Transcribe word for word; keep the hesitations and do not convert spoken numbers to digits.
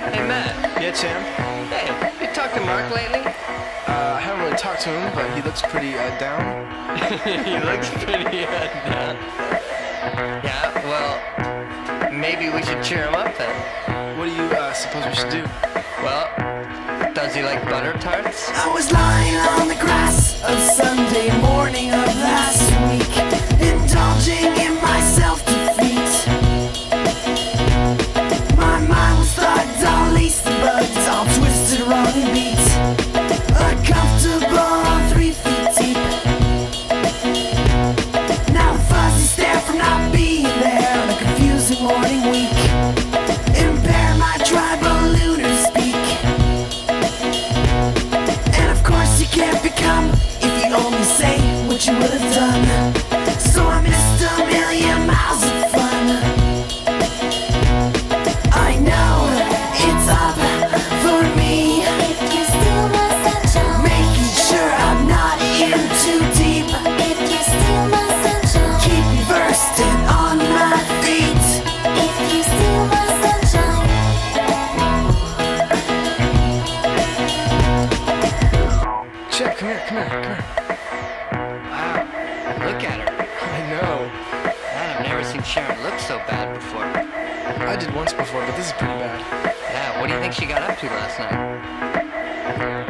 Hey, Matt. Yeah, Chan. Hey, you talked to Mark lately? Uh, I haven't really talked to him, but he looks pretty uh, down. He looks pretty uh, down. Yeah, well, maybe we should cheer him up then. What do you uh, suppose we should do? Well, does he like butter tarts? I was lying on the grass of Sunday morning of last week, indulging in my self-defeat. My mind was thugged, all laced and bugged, all twisted, wrong and beat. Uncomfortable, three feet deep. Now the fuzzy stare from not being there on a confusing morning week impair my tribal lunar speak. And of course you can't become if you only say what you would have done. So I missed a million miles of fun. I know it's up for me, If you steal my sunshine, making sure I'm not in too deep. if you steal my sunshine, Keep me versed and on my feet. if you steal my sunshine, Chip, come here, come here, come here. Wow, look at her. I know. Man, I've never seen Sharon look so bad before. I did once before, but this is pretty bad. Yeah, what do you think she got up to last night?